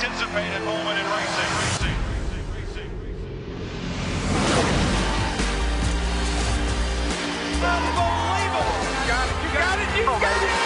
anticipated moment in racing. Unbelievable! You got it, you got it, you got it!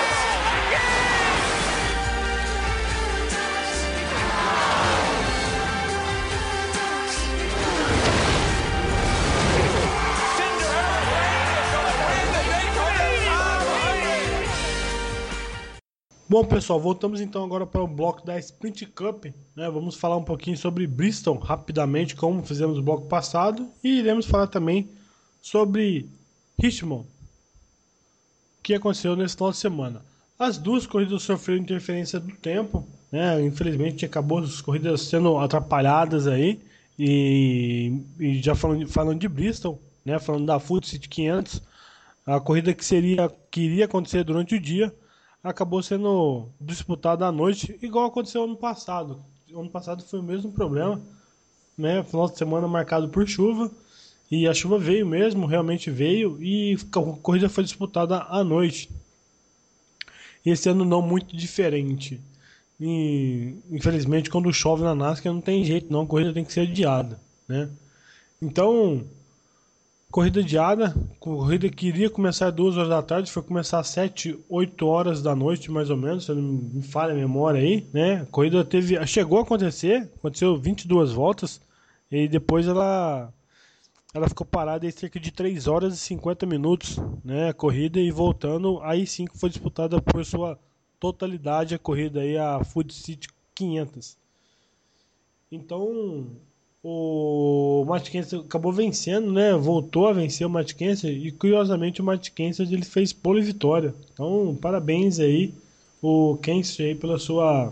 Bom, pessoal, voltamos então agora para o bloco da Sprint Cup, né? Vamos falar um pouquinho sobre Bristol rapidamente, como fizemos no bloco passado, e iremos falar também sobre Richmond, que aconteceu nesse final de semana. As duas corridas sofreram interferência do tempo, né? Infelizmente acabou as corridas sendo atrapalhadas aí, e já falando de Bristol, né? Falando da Food City 500, a corrida que iria acontecer durante o dia acabou sendo disputada à noite, igual aconteceu ano passado. Ano passado foi o mesmo problema, né? Final de semana marcado por chuva, e a chuva veio mesmo, realmente veio, e a corrida foi disputada à noite. E esse ano não muito diferente. E, infelizmente, quando chove na NASCAR não tem jeito, não, a corrida tem que ser adiada, né? Então, corrida adiada, corrida que iria começar às 2 horas da tarde, foi começar às 7, 8 horas da noite, mais ou menos, se eu não me falha a memória aí, né? A corrida chegou a acontecer, aconteceu 22 voltas, e depois ela ficou parada aí cerca de 3 horas e 50 minutos, né? A corrida, e voltando, aí sim que foi disputada por sua totalidade a corrida aí, a Food City 500. Então, o Matt Kenseth acabou vencendo, né? Voltou a vencer o Matt Kenseth, e curiosamente o Matt Kenseth ele fez pole vitória. Então, parabéns aí o Kenseth aí pela sua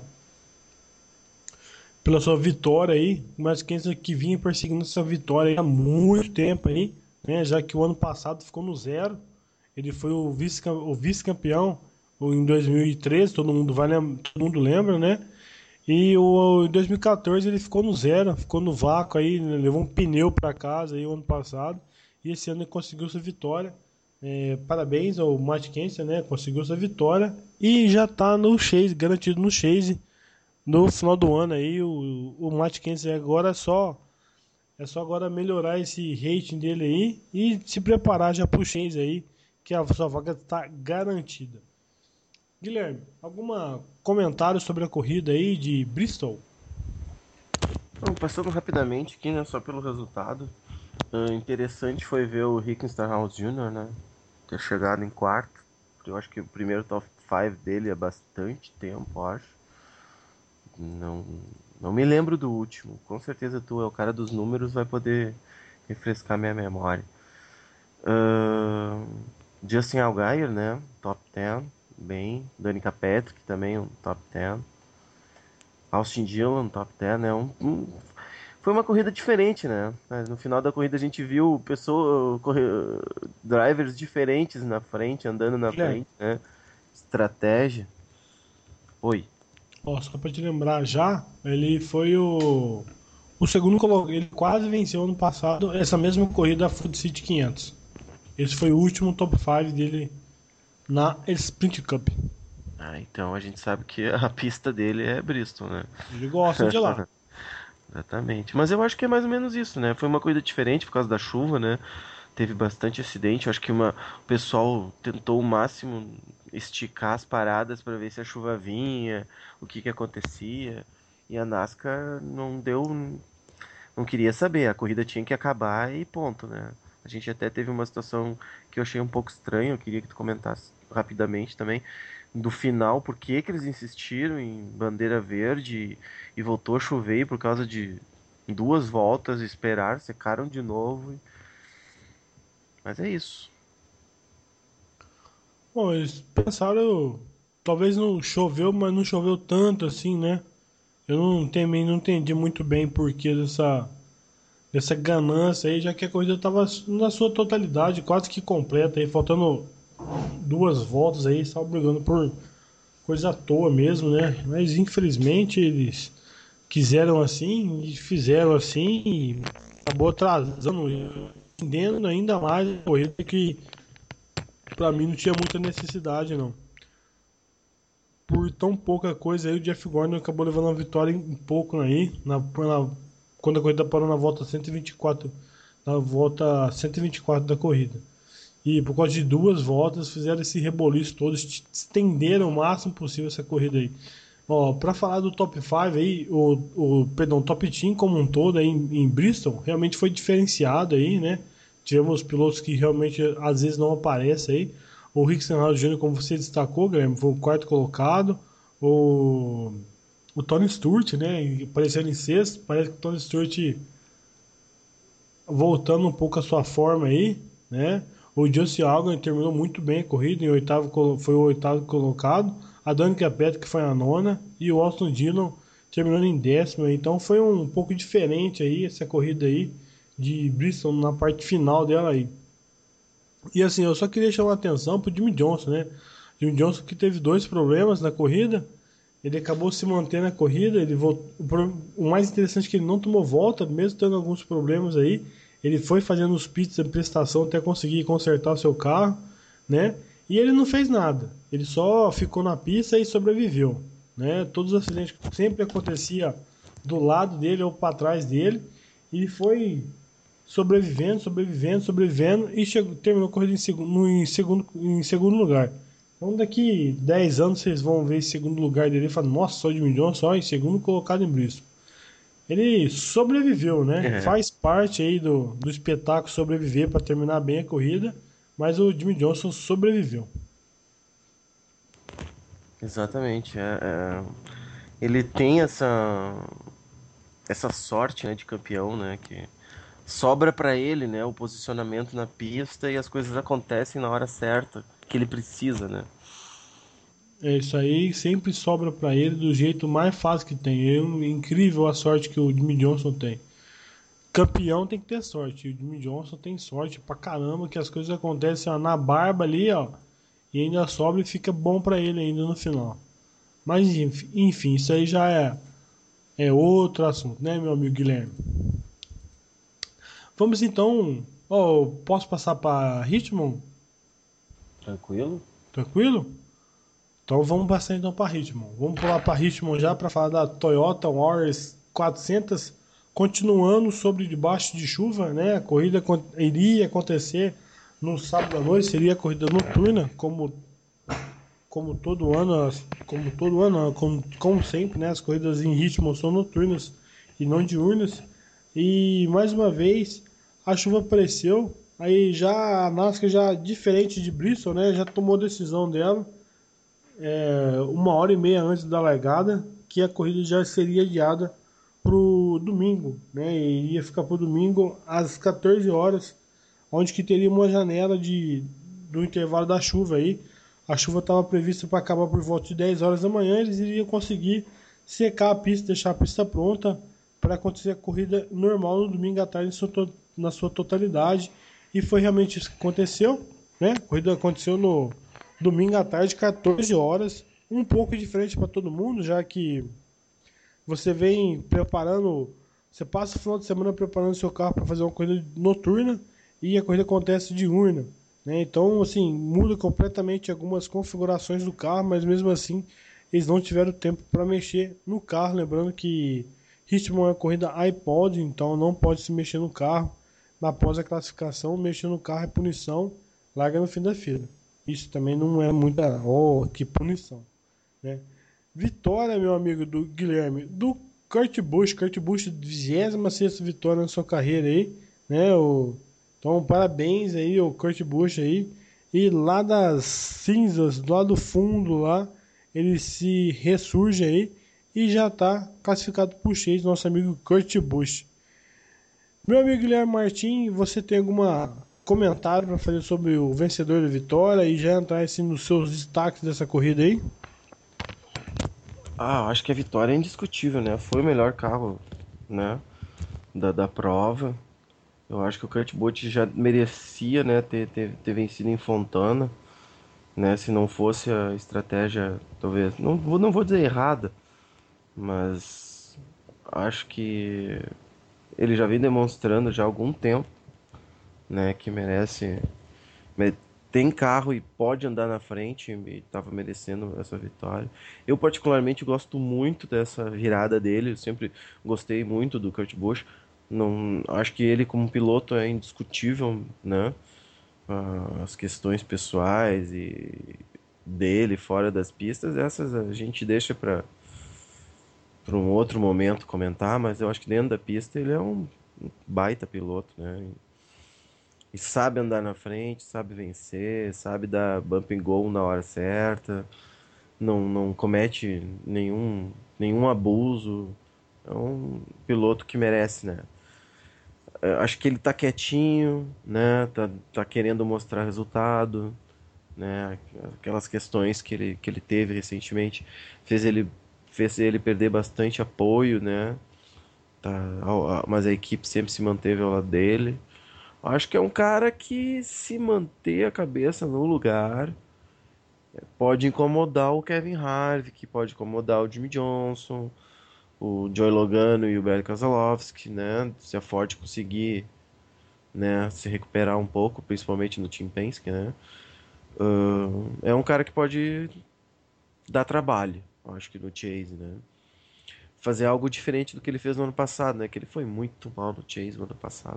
vitória aí. O Matt Kenseth que vinha perseguindo essa vitória aí há muito tempo aí, né? Já que o ano passado ficou no zero. Ele foi o vice-campeão em 2013, todo mundo lembra, né? E em 2014 ele ficou no zero, ficou no vácuo aí, né? Levou um pneu para casa aí o ano passado, e esse ano ele conseguiu sua vitória. Parabéns ao Matt Kenseth, né? Conseguiu sua vitória e já tá no Chase, garantido no Chase no final do ano aí. O Matt Kenseth agora é só agora melhorar esse rating dele aí e se preparar já pro Chase aí, que a sua vaga está garantida. Guilherme, algum comentário sobre a corrida aí de Bristol? Bom, passando rapidamente aqui, né, só pelo resultado. Interessante foi ver o Rick Stenhouse Jr., né, ter chegado em quarto. Eu acho que o primeiro top 5 dele há bastante tempo, acho. Não me lembro do último. Com certeza tu é o cara dos números, vai poder refrescar minha memória. Justin Allgaier, né, top 10. Bem, Danica Patrick também um top 10. Austin Dillon top 10, né? Foi uma corrida diferente, né? No final da corrida a gente viu drivers diferentes na frente, andando na frente, né? Estratégia. Oi. Só pra te lembrar já, ele foi o segundo colocado. Ele quase venceu ano passado essa mesma corrida da Food City 500. Esse foi o último top 5 dele na Sprint Cup. Então a gente sabe que a pista dele é Bristol, né? Ele gosta de lá. Exatamente. Mas eu acho que é mais ou menos isso, né? Foi uma corrida diferente por causa da chuva, né? Teve bastante acidente. Eu acho que o pessoal tentou o máximo esticar as paradas para ver se a chuva vinha, o que acontecia. E a NASCAR não queria saber. A corrida tinha que acabar e ponto, né? A gente até teve uma situação que eu achei um pouco estranha. Eu queria que tu comentasse rapidamente também do final, por que eles insistiram em bandeira verde e voltou a chover, e por causa de 2 voltas esperar, secaram de novo. Mas é isso. Bom, eles pensaram, talvez não choveu, mas não choveu tanto assim, né? Eu também não entendi muito bem por que dessa ganância aí, já que a corrida estava na sua totalidade, quase que completa aí, faltando 2 voltas aí, só brigando por coisa à toa mesmo, né? Mas infelizmente eles quiseram assim e fizeram assim, e acabou atrasando, entendendo ainda mais a corrida, que pra mim não tinha muita necessidade não. por tão pouca coisa aí, o Jeff Gordon acabou levando a vitória em pouco aí, quando a corrida parou na volta 124, na volta 124 da corrida. E por causa de duas voltas, fizeram esse reboliço todo, estenderam o máximo possível essa corrida aí. Ó, pra falar do top 5 aí, perdão, top team como um todo aí em Bristol, realmente foi diferenciado aí, né? Tivemos pilotos que realmente às vezes não aparecem aí. O Rick Stenhouse Jr., como você destacou, Guilherme, foi o quarto colocado. O, o Tony Stewart, né? Aparecendo em sexto. Parece que o Tony Stewart voltando um pouco a sua forma aí, né? O Justin Allgaier terminou muito bem a corrida, foi o oitavo colocado. A Danica Patrick foi a nona e o Austin Dillon terminando em décimo. Então foi um pouco diferente aí essa corrida aí de Bristol na parte final dela aí. E assim, eu só queria chamar a atenção pro Jimmy Johnson, né? Jimmy Johnson que teve dois problemas na corrida. Ele acabou se mantendo na corrida. O mais interessante é que ele não tomou volta, mesmo tendo alguns problemas aí. Ele foi fazendo os pits de prestação até conseguir consertar o seu carro, né? E ele não fez nada. Ele só ficou na pista e sobreviveu, né? Todos os acidentes sempre acontecia do lado dele ou para trás dele. E ele foi sobrevivendo, sobrevivendo, sobrevivendo e terminou a corrida em segundo lugar. Então daqui 10 anos vocês vão ver esse segundo lugar dele e falar, nossa, só de milhões, só em segundo colocado em Bristol. Ele sobreviveu, né? É, Faz parte aí do espetáculo sobreviver para terminar bem a corrida, mas o Jimmy Johnson sobreviveu. exatamente. Ele tem essa sorte, né, de campeão, né, que sobra pra ele, né, o posicionamento na pista e as coisas acontecem na hora certa que ele precisa, né? É isso aí, sempre sobra para ele do jeito mais fácil que tem. É incrível a sorte que o Jimmy Johnson tem. Campeão tem que ter sorte. E o Jimmy Johnson tem sorte pra caramba que as coisas acontecem ó, na barba ali, ó. E ainda sobra e fica bom pra ele ainda no final. Mas enfim, isso aí já é outro assunto, né, meu amigo Guilherme? Vamos então. Ó, posso passar pra Richmond? Tranquilo? Tranquilo? Então vamos passar então para Richmond. Vamos pular para Richmond já para falar da Toyota Warriors 400, continuando sobre debaixo de chuva, né? A corrida iria acontecer no sábado à noite, seria a corrida noturna, como todo ano, como sempre, né? As corridas em Richmond são noturnas e não diurnas. E mais uma vez a chuva apareceu. Aí já a NASCAR já diferente de Bristol, né? Já tomou decisão dela 1 hora e meia antes da largada, que a corrida já seria adiada pro domingo, né? E ia ficar pro domingo às 14 horas, onde que teria uma janela do intervalo da chuva aí. A chuva estava prevista para acabar por volta de 10 horas da manhã, eles iriam conseguir secar a pista, deixar a pista pronta para acontecer a corrida normal no domingo à tarde na sua totalidade. E foi realmente isso que aconteceu, né? A corrida aconteceu no domingo à tarde, 14 horas, um pouco diferente para todo mundo, já que você vem preparando, você passa o final de semana preparando seu carro para fazer uma corrida noturna e a corrida acontece diurna, né? Então, assim, muda completamente algumas configurações do carro, mas mesmo assim eles não tiveram tempo para mexer no carro, lembrando que Richmond é uma corrida iPod, então não pode se mexer no carro. Após a classificação, mexer no carro é punição, larga no fim da fila. Isso também não é muita. Oh, que punição, né? Vitória, meu amigo do Guilherme, do Kurt Busch. Kurt Busch, 26ª vitória na sua carreira aí, né? Então, parabéns aí, o Kurt Busch aí. E lá das cinzas, lá do fundo lá, ele se ressurge aí e já está classificado por Chase, nosso amigo Kurt Busch. Meu amigo Guilherme Martins, você tem alguma comentário para fazer sobre o vencedor da vitória e já entrar assim nos seus destaques dessa corrida aí? Acho que a vitória é indiscutível, né? Foi o melhor carro, né, da prova. Eu acho que o Kurt Busch já merecia, né, ter vencido em Fontana, né? Se não fosse a estratégia, talvez, não vou dizer errada, mas acho que ele já vem demonstrando já há algum tempo, né, que tem carro e pode andar na frente e estava merecendo essa vitória. Eu particularmente gosto muito dessa virada dele, eu sempre gostei muito do Kurt Busch. Não, acho que ele como piloto é indiscutível, né? As questões pessoais e dele fora das pistas, essas a gente deixa para um outro momento comentar, mas eu acho que dentro da pista ele é um baita piloto, né? E sabe andar na frente, sabe vencer, sabe dar bump and go na hora certa, não comete nenhum abuso. É um piloto que merece, né? Acho que ele tá quietinho, né? Tá querendo mostrar resultado, né? Aquelas questões que ele teve recentemente fez ele, fez ele perder bastante apoio, né? Tá, mas a equipe sempre se manteve ao lado dele. Acho que é um cara que, se manter a cabeça no lugar, pode incomodar o Kevin Harvick, pode incomodar o Jimmy Johnson, o Joey Logano e o Barry Keselowski, né? Se a Ford conseguir, né, se recuperar um pouco, principalmente no Team Penske, né? É um cara que pode dar trabalho, acho que no Chase, né? Fazer algo diferente do que ele fez no ano passado, né? Que ele foi muito mal no Chase no ano passado.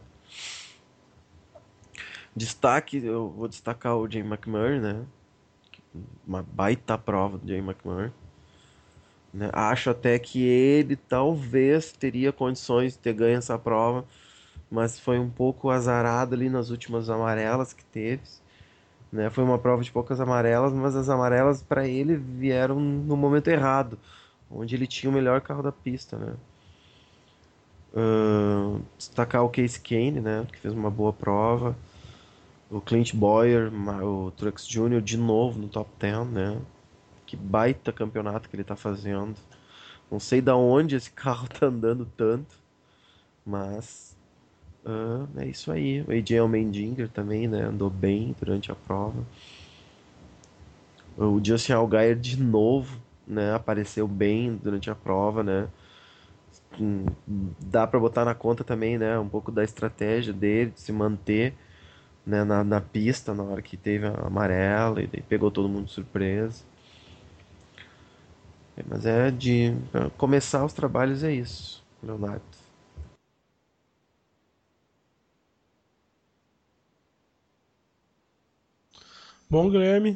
Destaque, eu vou destacar o Jay McMurray, né? Uma baita prova do Jay McMurray. Né? Acho até que ele talvez teria condições de ter ganho essa prova, mas foi um pouco azarado ali nas últimas amarelas que teve. Né? Foi uma prova de poucas amarelas, mas as amarelas para ele vieram no momento errado, onde ele tinha o melhor carro da pista. Né? Destacar o Case Kane, né? Que fez uma boa prova. O Clint Bowyer, o Truex Jr. de novo no top 10, né? Que baita campeonato que ele tá fazendo. Não sei da onde esse carro tá andando tanto, mas é isso aí. O AJ Allmendinger também, né? Andou bem durante a prova. O Justin Allgaier de novo, né? Apareceu bem durante a prova, né? Dá pra botar na conta também, né? Um pouco da estratégia dele de se manter, né, na pista na hora que teve a amarela e daí pegou todo mundo de surpresa. Mas pra começar os trabalhos é isso, Leonardo. Bom, Guilherme,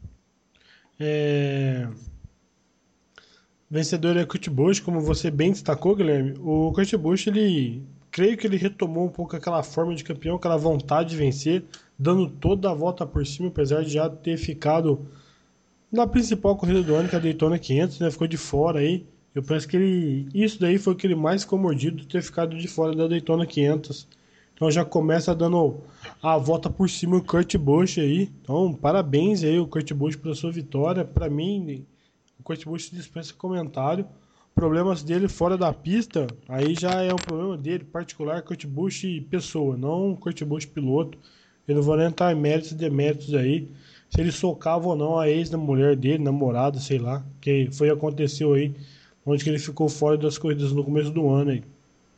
é, vencedor é Kurt Busch, como você bem destacou, Guilherme. O Kurt Busch, ele, creio que ele retomou um pouco aquela forma de campeão, aquela vontade de vencer, dando toda a volta por cima, apesar de já ter ficado na principal corrida do ano, que é a Daytona 500, né? Ficou de fora aí. Eu penso que isso daí foi o que ele mais ficou mordido, de ter ficado de fora da Daytona 500. Então já começa dando a volta por cima o Kurt Busch aí. Então, parabéns aí o Kurt Busch pela sua vitória. Para mim, o Kurt Busch dispensa comentário. Problemas dele fora da pista, aí já é um problema dele, particular, Kurt Busch pessoa, não Kurt Busch piloto. Eu não vou nem entrar em méritos e deméritos aí. Se ele socava ou não a ex da mulher dele, namorada, sei lá. Que aconteceu aí, onde que ele ficou fora das corridas no começo do ano aí.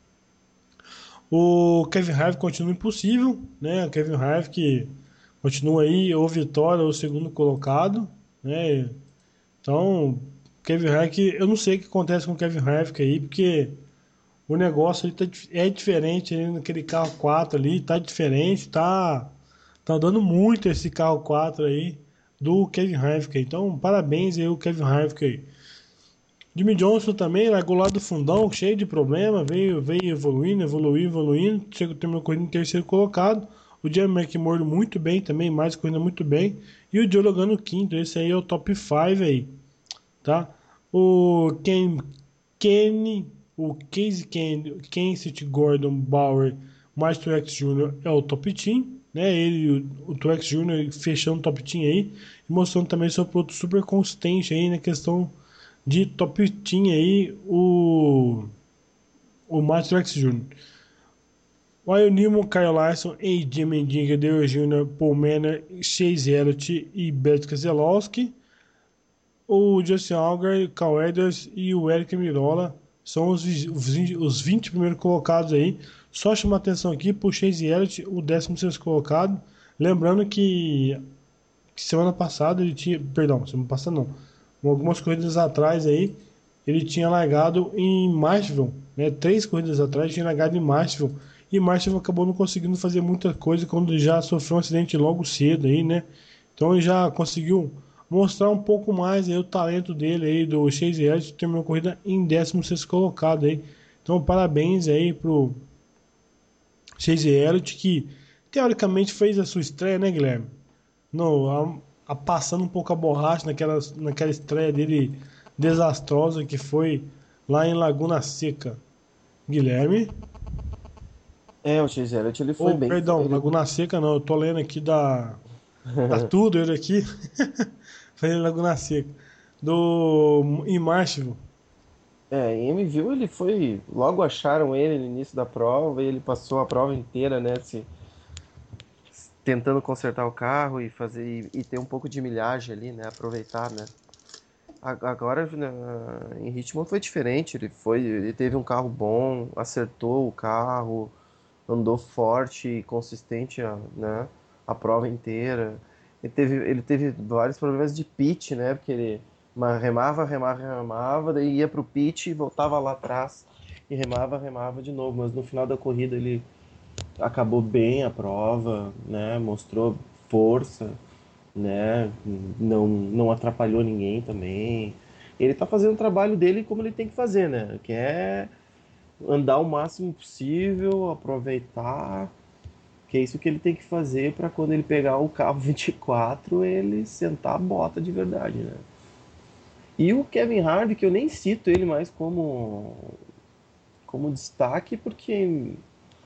O Kevin Harvick continua impossível, né? O Kevin Harvick continua aí, ou vitória, ou segundo colocado, né? Então, Kevin Harvick, eu não sei o que acontece com o Kevin Harvick aí, porque o negócio ali é diferente ali naquele carro 4 ali, tá diferente, tá dando muito esse carro 4 aí do Kevin Harvick. Então, parabéns aí o Kevin Harvick aí. Jimmy Johnson também largou lá do fundão, cheio de problema, veio evoluindo, chegou, terminou correndo em terceiro colocado. O Jamie McMurray muito bem também, mais correndo muito bem. E o Joe Logano quinto, esse aí é o top 5 aí, tá? O Kenny, o Casey Kenseth, Gordon, Bauer, mais Truex Jr. é o top team, né? Ele e o Truex Jr. fechando o top team aí, e mostrando também seu produto super consistente aí na questão de top team aí, o Matt Truex Jr. Ryan Newman, Kyle Larson, AJ Mendiga, Dale Jr., Paul Manor, Chase Elliott e Bert Keselowski. O Justin Allgaier, Cal Edwards e o Eric Mirola são os 20 primeiros colocados aí. Só chamar atenção aqui para o Chase Elliott, o 16º colocado. Lembrando que que semana passada ele tinha, perdão, semana passada não, algumas corridas atrás aí, ele tinha largado em Martinsville, né? 3 corridas atrás tinha largado em Martinsville, e Martinsville acabou não conseguindo fazer muita coisa quando já sofreu um acidente logo cedo aí, né? Então ele já conseguiu mostrar um pouco mais aí o talento dele aí do Chase Elliott, que terminou a corrida em 16º colocado aí. Então parabéns aí pro Chase Elliott, que teoricamente fez a sua estreia, né, Guilherme? No, passando um pouco a borracha naquela estreia dele desastrosa que foi lá em Laguna Seca. Guilherme? O Chase Elliott, ele foi Ou, bem. perdão, Ele... Laguna Seca não, eu tô lendo aqui da tudo ele aqui. Foi em Laguna Seca. Em Marshall. Em MVU ele foi. Logo acharam ele no início da prova e ele passou a prova inteira, né? Tentando consertar o carro e fazer e ter um pouco de milhagem ali, né? Aproveitar, né? Agora em Richmond foi diferente. Ele teve um carro bom, acertou o carro, andou forte e consistente, né? A prova inteira. Ele teve vários problemas de pitch, né? Porque ele remava, daí ia pro pitch e voltava lá atrás e remava de novo. Mas no final da corrida ele acabou bem a prova, né? Mostrou força, né? Não atrapalhou ninguém também. Ele tá fazendo o trabalho dele como ele tem que fazer, né? Que é andar o máximo possível, aproveitar, que é isso que ele tem que fazer para quando ele pegar o carro 24, ele sentar a bota de verdade, né? E o Kevin Harvick, que eu nem cito ele mais como destaque, porque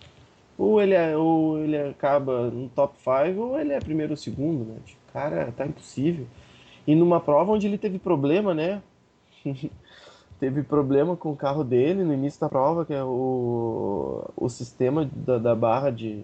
ou ele acaba no top 5 ou ele é primeiro ou segundo, né? Tipo, cara, tá impossível. E numa prova onde ele teve problema, né? Teve problema com o carro dele no início da prova, que é o sistema da barra de.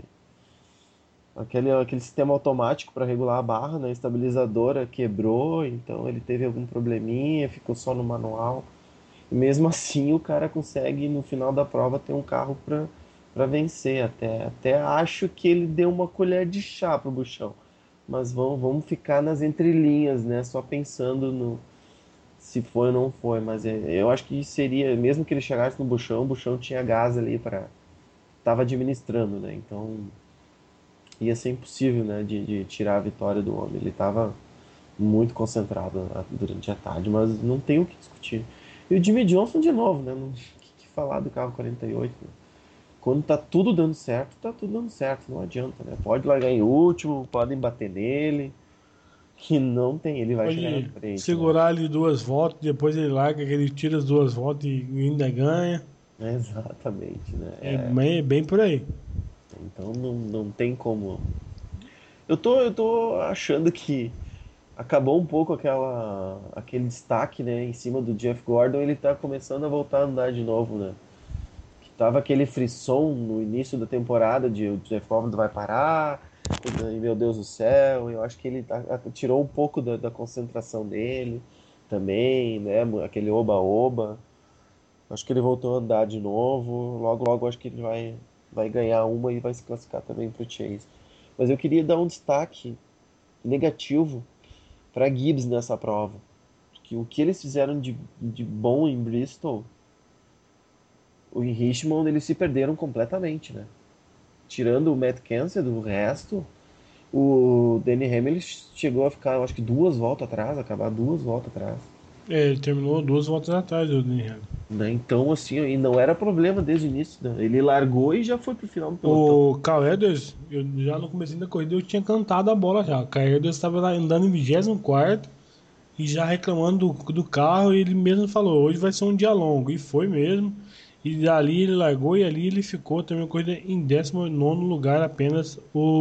Aquele sistema automático para regular a barra, né? A estabilizadora quebrou, então ele teve algum probleminha, ficou só no manual. E mesmo assim o cara consegue no final da prova ter um carro para vencer. Até acho que ele deu uma colher de chá pro Buchão. Mas vamos ficar nas entrelinhas, né? Só pensando no se foi ou não foi. Mas eu acho que seria, mesmo que ele chegasse no Buchão, o Buchão tinha gás ali para tava administrando, né? Então ia ser impossível, né? De tirar a vitória do homem. Ele tava muito concentrado durante a tarde, mas não tem o que discutir. E o Jimmy Johnson de novo, né? O que falar do carro 48? Né? Quando tá tudo dando certo, tá tudo dando certo, não adianta, né? Pode largar em último, podem bater nele, que não tem, ele vai chegar na Pode frente, né? segurar ali 2 voltas, depois ele larga, que ele tira as 2 voltas e ainda ganha. Exatamente, né? É bem por aí. Então não tem como. Eu tô achando que acabou um pouco aquele destaque, né, em cima do Jeff Gordon, ele tá começando a voltar a andar de novo, né? Que tava aquele frisson no início da temporada de o Jeff Gordon vai parar, e meu Deus do céu, eu acho que ele tirou um pouco da concentração dele também, né, aquele oba-oba. Acho que ele voltou a andar de novo, logo logo acho que ele vai ganhar uma e vai se classificar também pro Chase. Mas eu queria dar um destaque negativo para Gibbs nessa prova. Que o que eles fizeram de bom em Bristol, em Richmond, eles se perderam completamente, né? Tirando o Matt Kenseth do resto, o Danny Hamlin chegou a ficar, eu acho que 2 voltas atrás, acabar 2 voltas atrás. Ele terminou 2 voltas atrás do Daniel. Né? Então, assim, e não era problema desde o início, né? Ele largou e já foi pro final do pelotão. O Carl Edwards, eu já no começo da corrida eu tinha cantado a bola já. O Carl Edwards estava lá andando em 24º e já reclamando do carro. E ele mesmo falou: hoje vai ser um dia longo. E foi mesmo. E dali ele largou e ali ele ficou. Terminou a corrida em 19º lugar apenas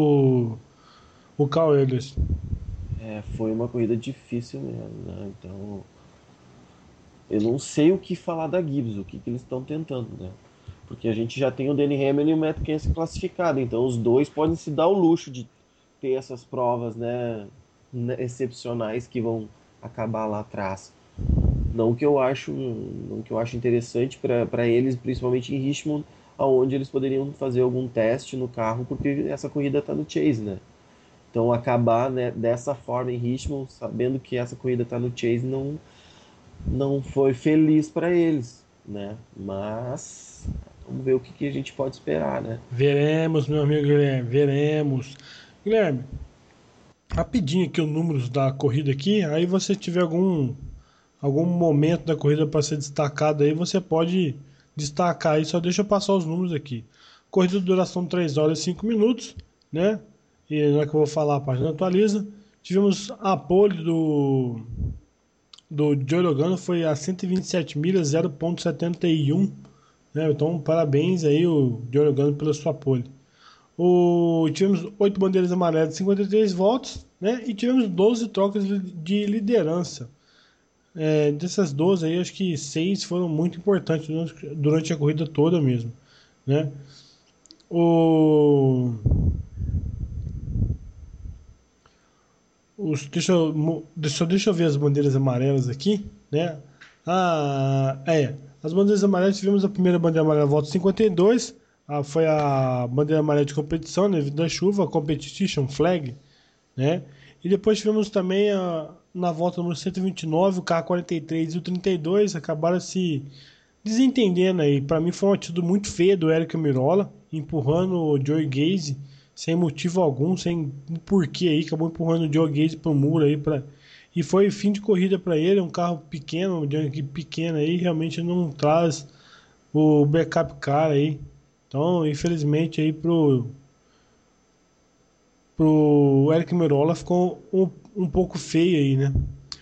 o Carl Edwards. Foi uma corrida difícil mesmo, né? Então, eu não sei o que falar da Gibbs, o que eles estão tentando, né? Porque a gente já tem o Danny Hamlin e o Matt Kenseth classificado, então os dois podem se dar o luxo de ter essas provas, né, excepcionais que vão acabar lá atrás. Não que eu acho interessante para eles, principalmente em Richmond, aonde eles poderiam fazer algum teste no carro, porque essa corrida está no Chase, né? Então acabar, né, dessa forma em Richmond, sabendo que essa corrida está no Chase, não foi feliz para eles, né? Mas vamos ver o que a gente pode esperar, né? Veremos, meu amigo Guilherme, veremos. Guilherme, rapidinho aqui os números da corrida aqui, aí você tiver algum momento da corrida para ser destacado aí, você pode destacar aí, só deixa eu passar os números aqui. Corrida de duração 3 horas e 5 minutos, né? E na hora que eu vou falar, a página atualiza. Tivemos a pole do Joe Logano, foi a 127 milhas, 0,71, né? Então, parabéns aí, o Joe Logano, pela sua pole. Tivemos 8 bandeiras amarelas, 53 voltas, né? E tivemos 12 trocas de liderança. Dessas 12 aí, acho que 6 foram muito importantes durante a corrida toda mesmo, né? O, deixa eu ver as bandeiras amarelas aqui, né? As bandeiras amarelas, tivemos a primeira bandeira amarela, volta 52, foi a bandeira amarela de competição, né, devido à chuva, a competition flag, né? E depois tivemos também na volta número 129, o carro 43 e o 32 acabaram se desentendendo aí. Para mim foi uma atitude muito feia do Eric Mirola, empurrando o Joey Gaze sem motivo algum, sem porquê aí, acabou empurrando o Joey Gaze pro muro aí e foi fim de corrida para ele, um carro pequeno, de uma equipe pequena aí, realmente não traz o backup car aí. Então, infelizmente aí pro Eric Mirola ficou um pouco feio aí, né?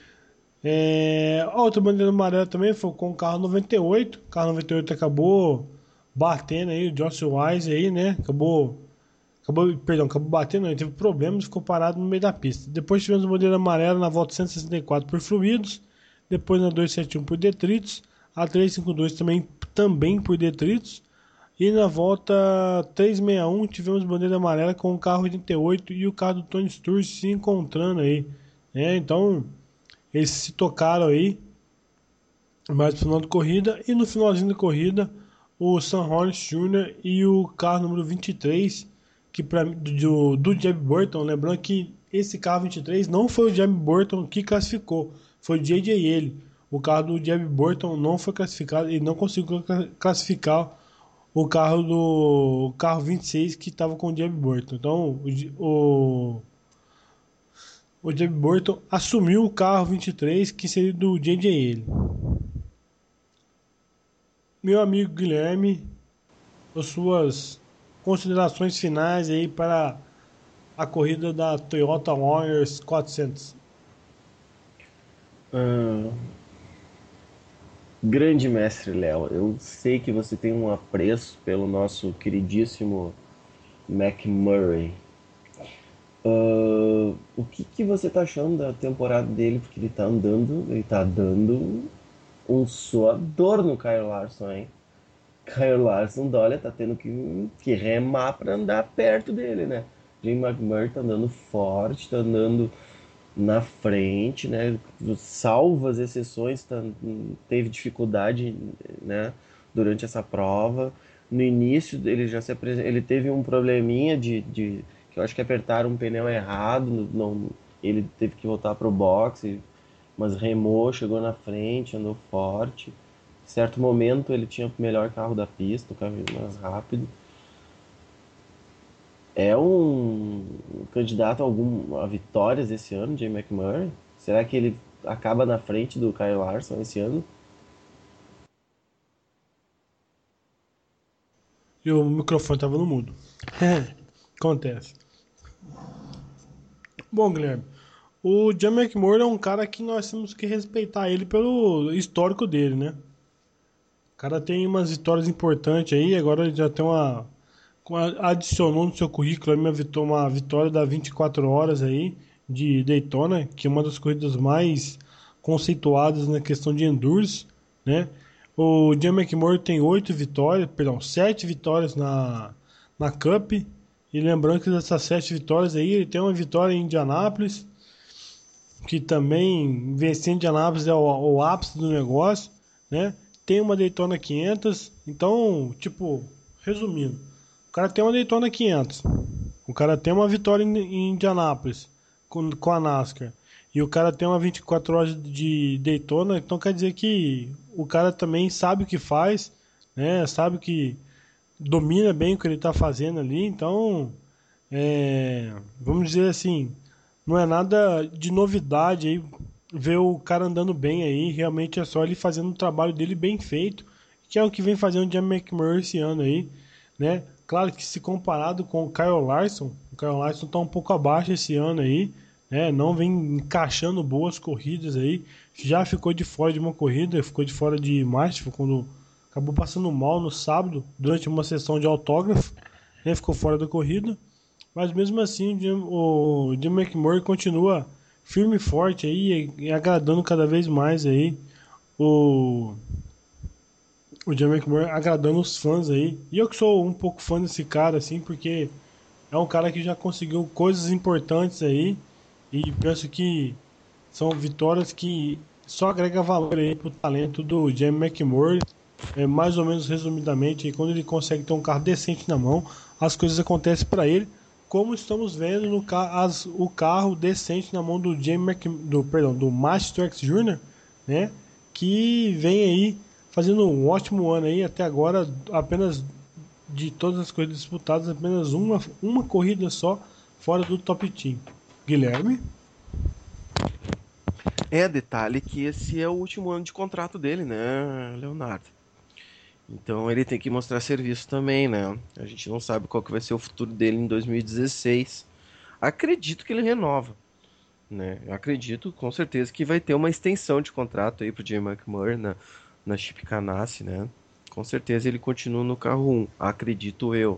A outra bandeira amarela também foi com o carro 98. O carro 98 acabou batendo aí, o Josh Wise aí, né? Acabou batendo, não, ele teve problemas e ficou parado no meio da pista. Depois tivemos a bandeira amarela na volta 164 por fluidos, depois na 271 por detritos, a 352 também por detritos, e na volta 361 tivemos bandeira amarela com o carro 88 e o carro do Tony Stewart se encontrando aí, né? Então eles se tocaram aí mais pro final da corrida, e no finalzinho da corrida o Sam Hornish Jr. e o carro número 23, que do Jeb Burton, lembrando que esse carro 23 não foi o Jeb Burton que classificou, foi o JJ ele. O carro do Jeb Burton não foi classificado, ele não conseguiu classificar o carro 26 que estava com o Jeb Burton. Então o Jeb Burton assumiu o carro 23, que seria do JJ ele. Meu amigo Guilherme, as suas considerações finais aí para a corrida da Toyota Warriors 400. Grande mestre Léo, eu sei que você tem um apreço pelo nosso queridíssimo McMurray. O que você tá achando da temporada dele? Porque ele tá dando um suador no Kyle Larson, hein? Kyle Larson, olha, tá tendo que remar pra andar perto dele, né? Jim McMurray tá andando forte, tá andando na frente, né? Salvo as exceções, teve dificuldade, né? Durante essa prova. No início ele já se ele teve um probleminha que eu acho que apertaram um pneu errado, não, ele teve que voltar pro boxe, mas remou, chegou na frente, andou forte. Em certo momento ele tinha o melhor carro da pista, o carro mais rápido. É um candidato a vitórias esse ano, Jay McMurray? Será que ele acaba na frente do Kyle Larson esse ano? E o microfone estava no mudo. Acontece. Bom, Guilherme, o John McMurray é um cara que nós temos que respeitar ele pelo histórico dele, né? O cara tem umas vitórias importantes aí, agora ele já tem adicionou no seu currículo uma vitória da 24 horas aí de Daytona, que é uma das corridas mais conceituadas na questão de endurance, né? O John McMurray tem 7 vitórias na Cup. E lembrando que dessas 7 vitórias aí, ele tem uma vitória em Indianápolis, que também vencer em Indianápolis é o ápice do negócio, né? Tem uma Daytona 500, então, tipo, resumindo, o cara tem uma Daytona 500, O cara tem uma vitória em Indianápolis com a NASCAR. E o cara tem uma 24 horas de Daytona, então quer dizer que o cara também sabe o que faz, né? Sabe que domina bem o que ele está fazendo ali, então vamos dizer assim, não é nada de novidade aí ver o cara andando bem aí, realmente é só ele fazendo o trabalho dele bem feito, que é o que vem fazendo o Jamie McMurray esse ano aí, né? Claro que se comparado com o Kyle Larson tá um pouco abaixo esse ano aí, né? Não vem encaixando boas corridas aí, já ficou de fora de uma corrida, ficou de fora de Martinsville quando acabou passando mal no sábado durante uma sessão de autógrafo, né? Ficou fora da corrida. Mas mesmo assim, o Jim McMurray continua firme e forte aí e agradando cada vez mais aí o, o Jim McMurray, agradando os fãs aí. E eu que sou um pouco fã desse cara, assim, porque é um cara que já conseguiu coisas importantes aí e penso que são vitórias que só agrega valor aí pro talento do Jamie McMurray. Mais ou menos resumidamente, quando ele consegue ter um carro decente na mão, as coisas acontecem para ele, como estamos vendo no o carro decente na mão do do Matt Truex Jr., né? Que vem aí fazendo um ótimo ano aí até agora, apenas de todas as corridas disputadas, apenas uma corrida só fora do top team. Guilherme? Detalhe que esse é o último ano de contrato dele, né, Leonardo? Então ele tem que mostrar serviço também, né? A gente não sabe qual que vai ser o futuro dele em 2016. Acredito que ele renova, né? Eu acredito com certeza que vai ter uma extensão de contrato aí pro Jay McMurray na Chip Ganassi, né? Com certeza ele continua no carro 1, acredito eu.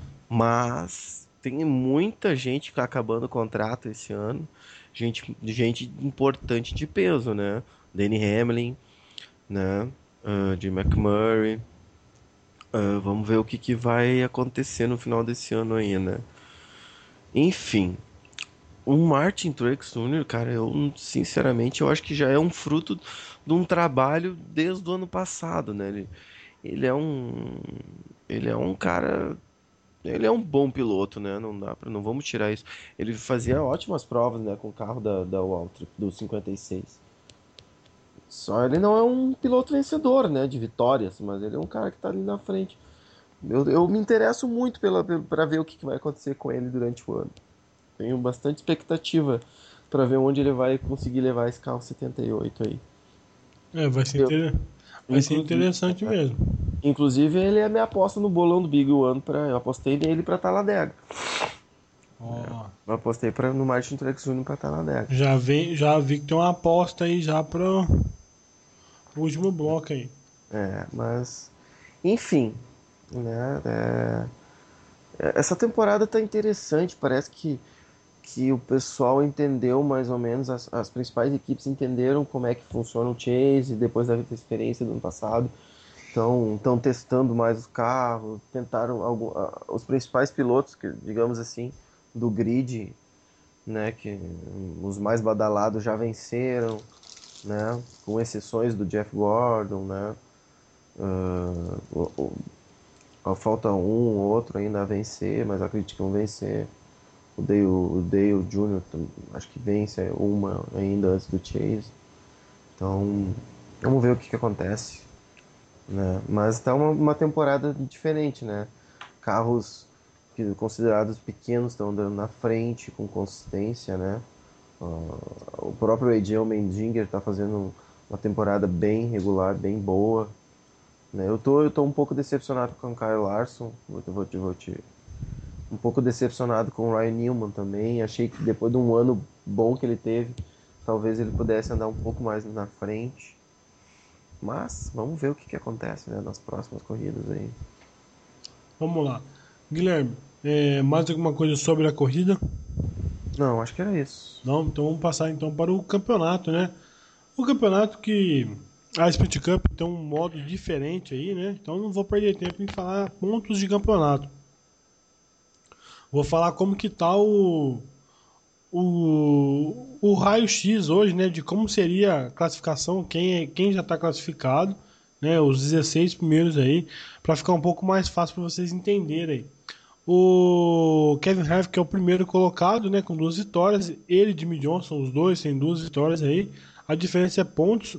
Mas tem muita gente acabando o contrato esse ano. Gente importante de peso, né? Danny Hamlin, né? Jim McMurray. Vamos ver o que vai acontecer no final desse ano aí, né? Enfim, o Martin Truex Jr., cara, eu sinceramente eu acho que já é um fruto de um trabalho desde o ano passado, né? Ele é um cara, ele é um bom piloto, né? Não vamos tirar isso. Ele fazia ótimas provas, né, com o carro da Waltrip do 56. Só ele não é um piloto vencedor, né, de vitórias, mas ele é um cara que tá ali na frente. Eu me interesso muito para ver o que vai acontecer com ele durante o ano. Tenho bastante expectativa para ver onde ele vai conseguir levar esse carro 78 aí. Vai ser, Eu, vai ser inclusive, interessante mesmo. inclusive, ele é minha aposta no bolão do Big One. Eu apostei nele para Talladega. Ó, Eu apostei no Martin Truex Jr. para Talladega. já vi que tem uma aposta aí já pro último bloco aí. Mas, enfim, né? Essa temporada tá interessante. Parece que o pessoal entendeu mais ou menos, as principais equipes entenderam como é que funciona o Chase depois da experiência do ano passado. Estão testando mais os carros, tentaram os principais pilotos, digamos assim, do grid, né, que os mais badalados já venceram, né, com exceções do Jeff Gordon, né, falta um ou outro ainda a vencer, mas acredito que vão vencer. O Dale Jr. acho que vence uma ainda antes do Chase. Então, vamos ver o que acontece, né? Mas está uma temporada diferente, né? Carros considerados pequenos estão andando na frente com consistência, né? O próprio AJ Allmendinger está fazendo uma temporada bem regular, bem boa, né? Eu tô um pouco decepcionado com o Kyle Larson. Um pouco decepcionado com o Ryan Newman também. Achei que depois de um ano bom que ele teve, talvez ele pudesse andar um pouco mais na frente. Mas vamos ver o que acontece, né, nas próximas corridas aí. Vamos lá. Guilherme, mais alguma coisa sobre a corrida? Não, acho que era isso. Não? Então vamos passar então para o campeonato, né? O campeonato que a Sprint Cup tem um modo diferente aí, né? Então não vou perder tempo em falar pontos de campeonato. Vou falar como que tá o raio-x hoje, né? De como seria a classificação, quem já está classificado, né? Os 16 primeiros aí, para ficar um pouco mais fácil para vocês entenderem. O Kevin Harvick, que é o primeiro colocado, né, com 2 vitórias. Ele e Jimmy Johnson, os dois, têm 2 vitórias aí. A diferença é pontos.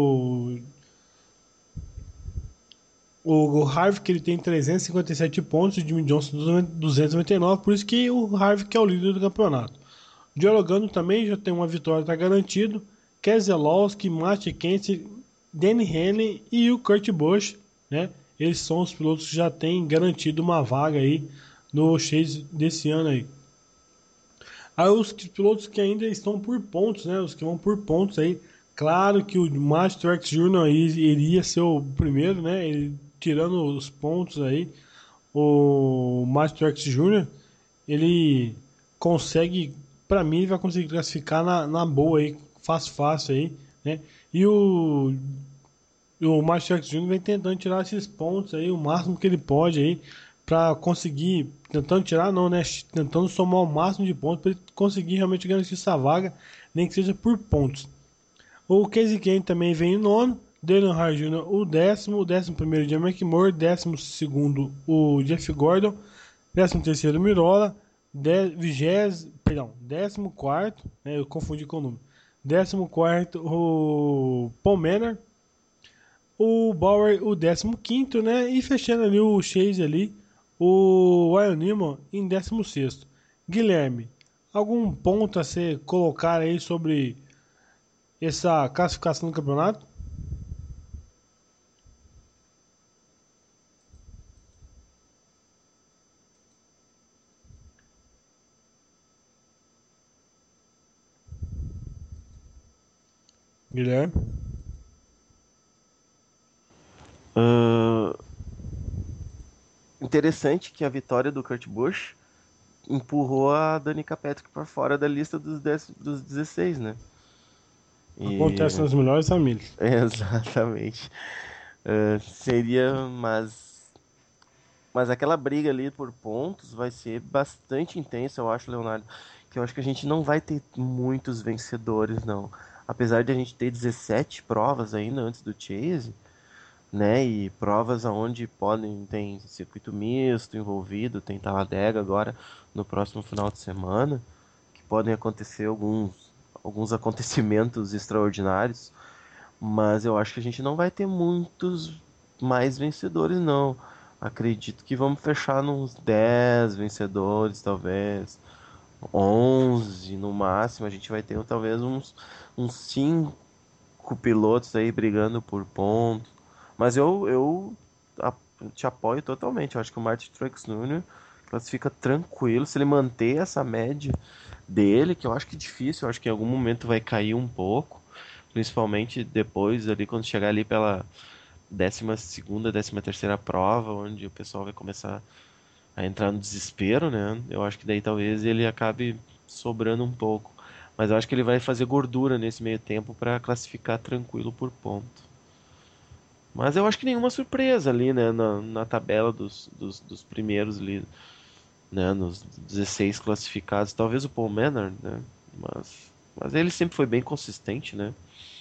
O Harvick, ele tem 357 pontos e o Jimmy Johnson 299, por isso que o Harvick é o líder do campeonato. Joe Logano também já tem uma vitória, está garantido. Keselowski, Matt Kenseth, Danny Hamlin e o Kurt Busch, né? Eles são os pilotos que já têm garantido uma vaga aí no Chase desse ano aí. Aí os pilotos que ainda estão por pontos, né? Os que vão por pontos aí. Claro que o Matt Truex Jr. iria ser o primeiro, né? Ele, tirando os pontos aí, o Matt Truex Jr. ele consegue, para mim, ele vai conseguir classificar na boa aí, fácil aí, né? E o Matt Truex Jr. vem tentando tirar esses pontos aí, o máximo que ele pode aí, para conseguir, tentando tirar não, né? Tentando somar o máximo de pontos para ele conseguir realmente garantir essa vaga, nem que seja por pontos. O Casey Kane também vem em nono, Dale Earnhardt Jr. o 10º, o 11º Jim McMurray, 12º o Jeff Gordon, 13º Mirola, 14º, né, eu confundi com o número, 14º o Paul Manor, o Bauer o 15º, né, e fechando ali o Chase ali, o Ryan Newman em 16º. Guilherme, algum ponto a se colocar aí sobre essa classificação do campeonato? Guilherme? Interessante que a vitória do Kurt Busch empurrou a Danica Patrick para fora da lista dos 16, né? Acontece nas melhores famílias. Exatamente. Seria, mas aquela briga ali por pontos vai ser bastante intensa, eu acho, Leonardo. Que eu acho que a gente não vai ter muitos vencedores, não. Apesar de a gente ter 17 provas ainda antes do Chase, né? E provas onde tem circuito misto envolvido, tem Talladega agora no próximo final de semana, que podem acontecer alguns acontecimentos extraordinários, mas eu acho que a gente não vai ter muitos mais vencedores, não. Acredito que vamos fechar nos 10 vencedores, talvez 11 no máximo. A gente vai ter talvez uns 5 pilotos aí brigando por ponto. Mas eu te apoio totalmente. Eu acho que o Martin Truex Jr. classifica tranquilo se ele manter essa média dele, que eu acho que é difícil. Eu acho que em algum momento vai cair um pouco, principalmente depois ali quando chegar ali pela 12ª, 13ª prova, onde o pessoal vai começar a entrar no desespero, né? Eu acho que daí talvez ele acabe sobrando um pouco, mas eu acho que ele vai fazer gordura nesse meio tempo para classificar tranquilo por ponto. Mas eu acho que nenhuma surpresa ali, né, na tabela dos primeiros ali, né, nos 16 classificados. Talvez o Paul Manor, né, mas ele sempre foi bem consistente, né.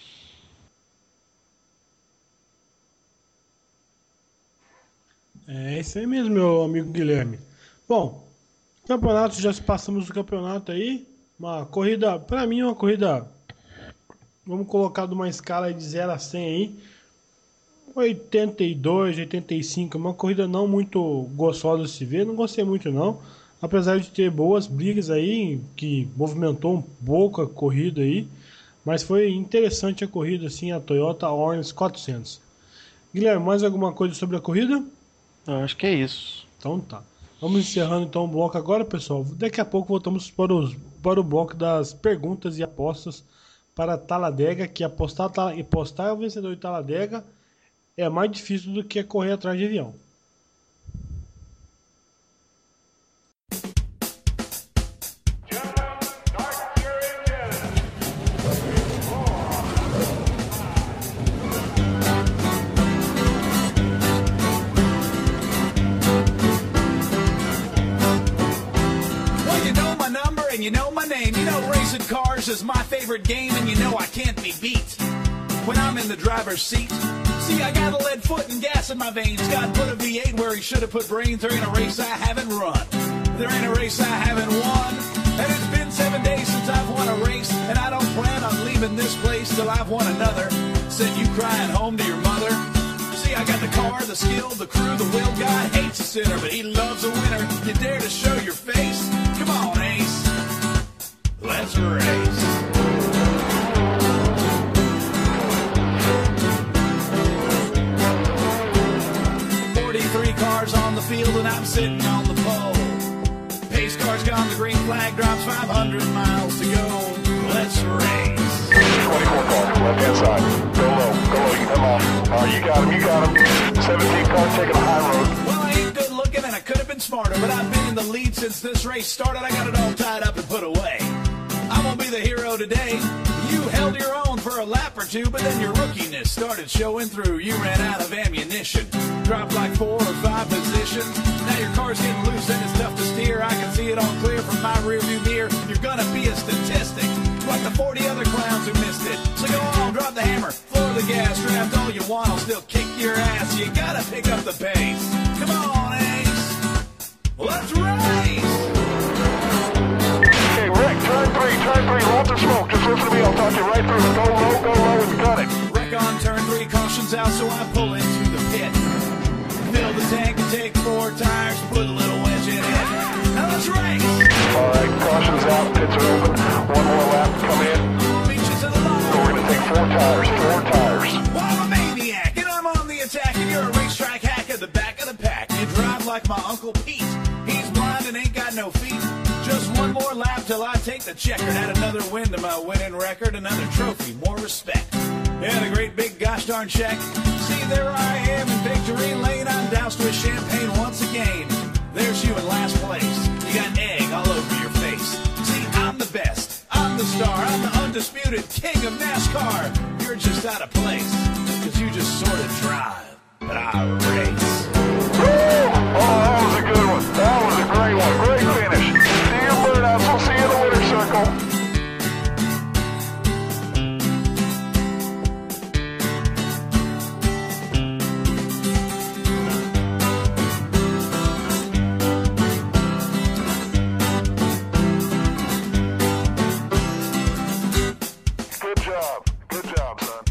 É isso aí mesmo, meu amigo Guilherme. Bom, campeonato, já passamos do campeonato aí. Uma corrida, pra mim, uma corrida, vamos colocar de uma escala de 0 a 100 aí, 82, 85, uma corrida não muito gostosa de se ver, não gostei muito não, apesar de ter boas brigas aí, que movimentou um pouco a corrida aí, mas foi interessante a corrida, assim, a Toyota Hornets 400. Guilherme, mais alguma coisa sobre a corrida? Eu acho que é isso. Então tá. Vamos encerrando então o bloco agora, pessoal. Daqui a pouco voltamos para o bloco das perguntas e apostas para Talladega, que apostar o vencedor de Talladega é mais difícil do que correr atrás de avião. And you know my name, you know racing cars is my favorite game, and you know I can't be beat when I'm in the driver's seat. See, I got a lead foot and gas in my veins. God put a V8 where he should have put brains. There ain't a race I haven't run. There ain't a race I haven't won. And it's been 7 days since I've won a race. And I don't plan on leaving this place till I've won another. Send you crying home to your mother. See, I got the car, the skill, the crew, the will. God hates a sinner, but he loves a winner. You dare to show your face? Come on, Ace. Let's race. 43 cars on the field and I'm sitting on the pole. Pace car's gone, the green flag drops, 500 miles to go. Let's race. 24 cars, left hand side. Go low, you come on. You got him. 17 cars taking the high road. Well, I ain't good looking and I could have been smarter, but I've been in the lead since this race started. I got it all tied up and put away. I won't be the hero today. You held your own for a lap or two, but then your rookiness started showing through. You ran out of ammunition, dropped like 4 or 5 positions. Now your car's getting loose and it's tough to steer. I can see it all clear from my rearview mirror. You're gonna be a statistic, like the 40 other clowns who missed it. So go on, drop the hammer, floor the gas, draft all you want, I'll still kick your ass. You gotta pick up the pace. Come on, Ace, let's race. Okay, Rick, turn three, lots of smoke. Just listen to me, I'll talk you right through. Go low, and cut it. Wreck on turn 3, caution's out, so I pull into the pit. Fill the tank and take 4 tires, put a little wedge in it. Now let's race. All right, caution's out, pits are open. One more lap, come in. Beaches of the line. We're gonna take 4 tires. Well, I'm a maniac, and I'm on the attack, and you're a racetrack hack at the back of the pack. You drive like my Uncle Pete. He's blind and ain't got no feet. Just one more lap till I take the checkered. Add another win to my winning record, another trophy, more respect. Yeah, the great big gosh darn check. See, there I am in victory lane. I'm doused with champagne once again. There's you in last place. You got egg all over your face. See, I'm the best. I'm the star. I'm the undisputed king of NASCAR. You're just out of place, 'cause you just sort of drive, but I race. Oh, that was a good one. That was a great one. Great finish. See you, Birdouts. We'll see you in the winner's circle. Good job, son.